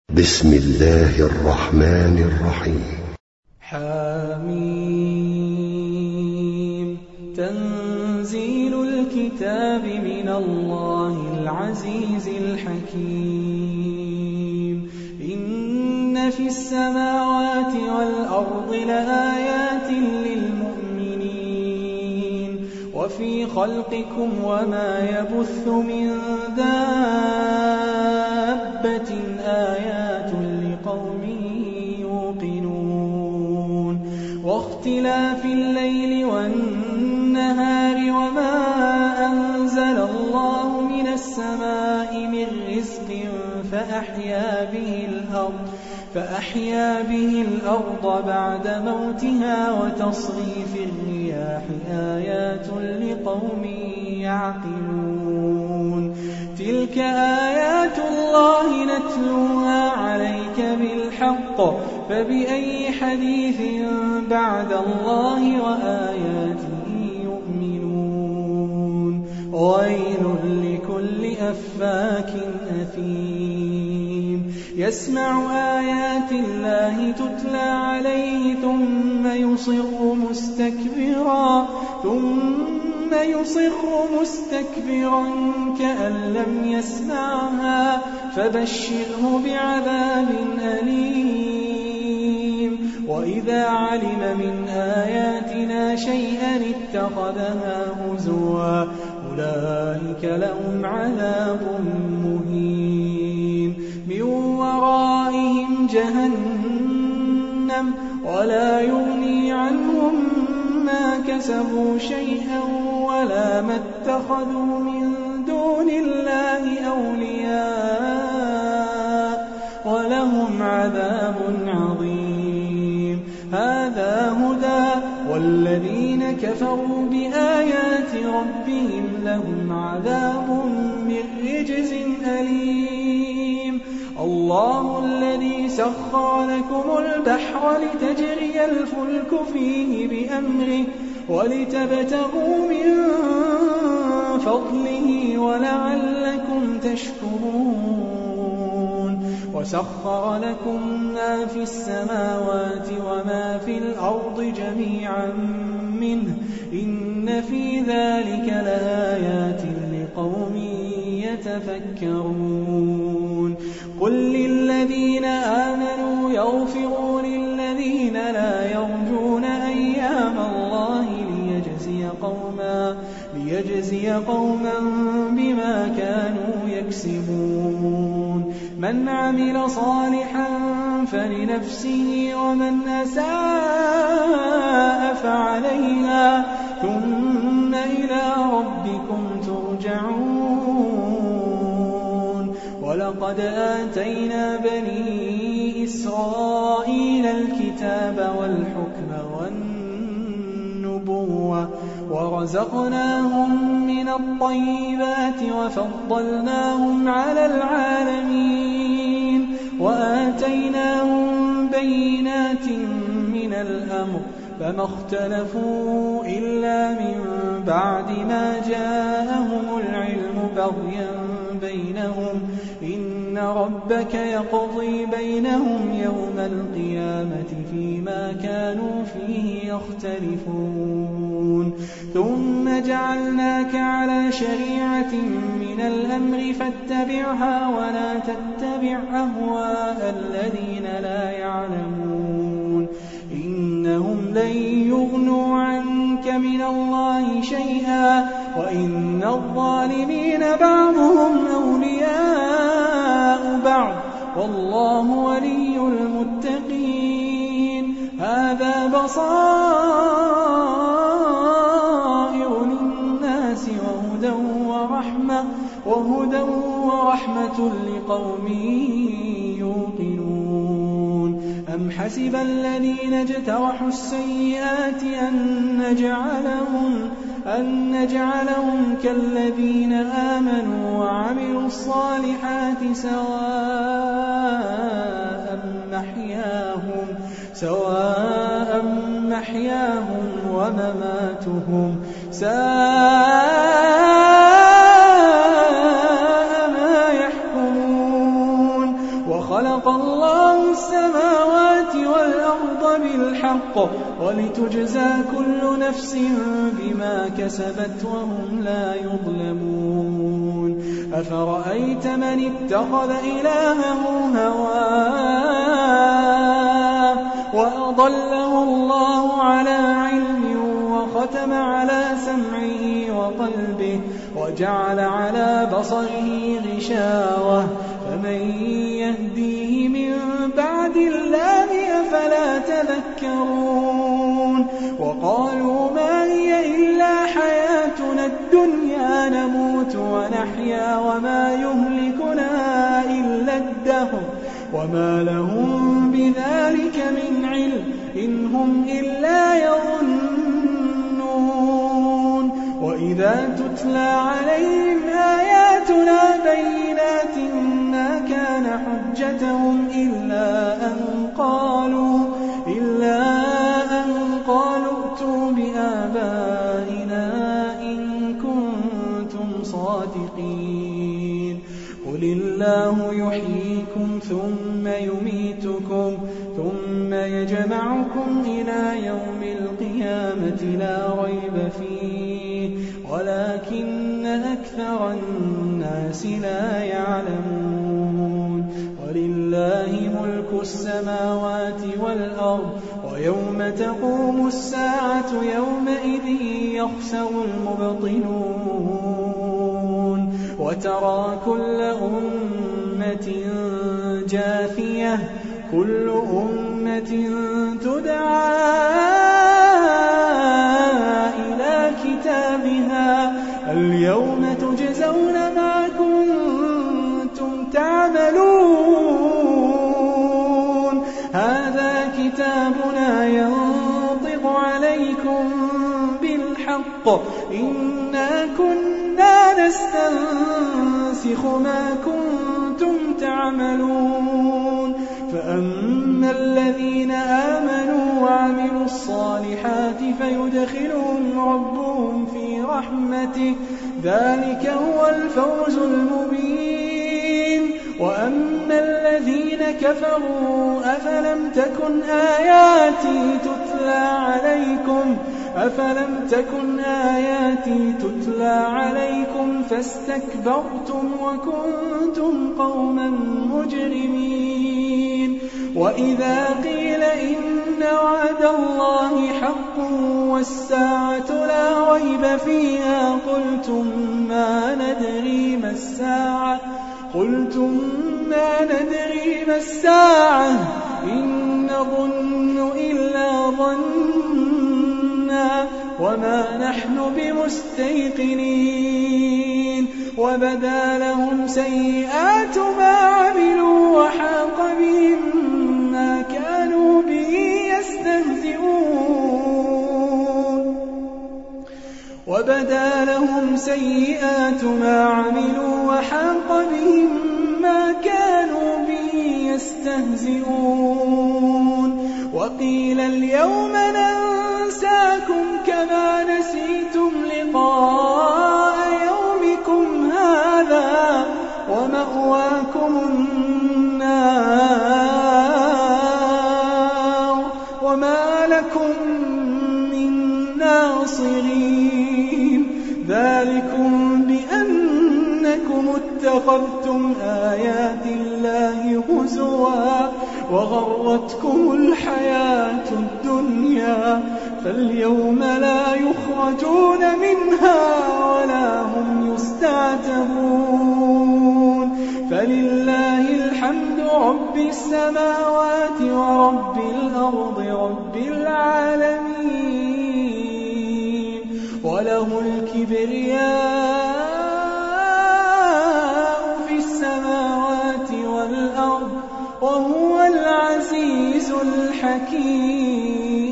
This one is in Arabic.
بسم الله الرحمن الرحيم. حميم. تنزيل الكتاب من الله العزيز الحكيم. إن في السماوات والأرض لآيات للمؤمنين وفي خلقكم وما يبث من دابة آيات لقوم يوقنون. واختلاف الليل والنهار وما أنزل الله من السماء من رزق فأحيا به الأرض بعد موتها وتصريف الرياح آيات لقوم يعقلون. تلك آيات الله نتلوها عليك بالحق فبأي حديث بعد الله وآياته يؤمنون. ويل لكل أفاك أثيم يسمع آيات الله تتلى عليه ثم يصر مستكبرا كأن لم يسمعها فبشره بعذاب أليم. وإذا علم من آياتنا شيئا اتخذها هزوا أولئك لهم عذاب مهين من ورائهم جهنم ولا يغني عنهم ما كسبوا شيئا ولا ما اتخذوا من دون الله أولياء ولهم عذاب عظيم. هذا هدى والذين كفروا بآيات ربهم لهم عذاب من رجز أليم. الله الذي سخر لكم البحر لتجري الفلك فيه بأمره ولتبتغوا من فضله ولعلكم تشكرون. وسخر لكم ما في السماوات وما في الأرض جميعا منه إن في ذلك لآيات لقوم يتفكرون. قل للذين آمنوا يغفروا للذين لا يرجون أيام الله ليجزي قوما بما كانوا يكسبون. من عمل صالحا فلنفسه ومن أساء فعليها ثم إلى ربكم ترجعون. ولقد آتينا بني إسرائيل الكتاب والحكم والنبوة ورزقناهم من الطيبات وفضلناهم على العالمين وآتيناهم بينات من الأمر فما اختلفوا إلا من بعد ما جاءهم العلم بغيا بينهم إن ربك يقضي بينهم يوم القيامة فيما كانوا فيه يختلفون. ثم جعلناك على شريعة من الأمر فاتبعها ولا تتبع أهواء الذين لا يعلمون إنهم لن يغنوا عنك من الله شيئا وإن الظالمين بعضهم أولياء بعض والله ولي المتقين. هذا بصائر للناس وهدى ورحمة لقوم يوقنون. أم حسب الذين اجترحوا السيئات أن نجعلهم كالذين آمنوا وعملوا الصالحات سواء محياهم ومماتهم ساء ما يحكمون. وخلق خلق الله السماوات والأرض بالحق ولتجزى كل نفس بما كسبت وهم لا يظلمون أفرأيت من اتخذ إلهه هواه وأضله الله على علم وختم على سمعه وقلبه وجعل على بصره غشاوة فمن يهديه من بعد الله أفلا تذكرون وقالوا ما هي إلا حياتنا الدنيا نموت ونحيا وما يهلكنا إلا الدهر وما لهم بذلك من علم إن هم إلا يظنون وإذا تتلى عليهم آياتنا بينات ما كان حجتهم إلا أن قالوا ائتوا بآبائنا إن كنتم صادقين قل الله يحييكم ثم يميتكم ثم يجمعكم إلى يوم القيامة لا ريب فيه ولكن أكثر الناس لا يعلمون ولله ملك السماوات والأرض ويوم تقوم الساعة يومئذ يخسر المبطلون وترى كل أمة جاثية كل أمة تدعى إلى كتابها اليوم تجزون ما كنتم تعملون هذا كتابنا ينطق عليكم بالحق إنا كنا نستنسخ ما كنتم تعملون فأما الذين آمنوا وعملوا الصالحات فيدخلهم ربهم في رحمته ذلك هو الفوز المبين وأما الذين كفروا أفلم تكن آياتي تتلى عليكم فاستكبرتم وكنتم قوما مجرمين وإذا قيل إن وعد الله حق والساعة لا ريب فيها قلتم ما ندري ما الساعة إن نظن إلا ظنا وما نحن بمستيقنين وبدا لهم سيئات ما عملوا وحاق بهم ما كانوا به يستهزئون وقيل اليوم ننساكم كما نسيتم لقاء يومكم هذا ومأواكم النار وما لكم من ناصرين ذلكم بأنكم اتخذتم آيات الله هزوا وغرتكم الحياة الدنيا فاليوم لا يخرجون منها ولا هم يستعتبون فلله الحمد رب السماوات ورب الأرض رب العالمين وله الكبرياء في السماوات والأرض وهو العزيز الحكيم.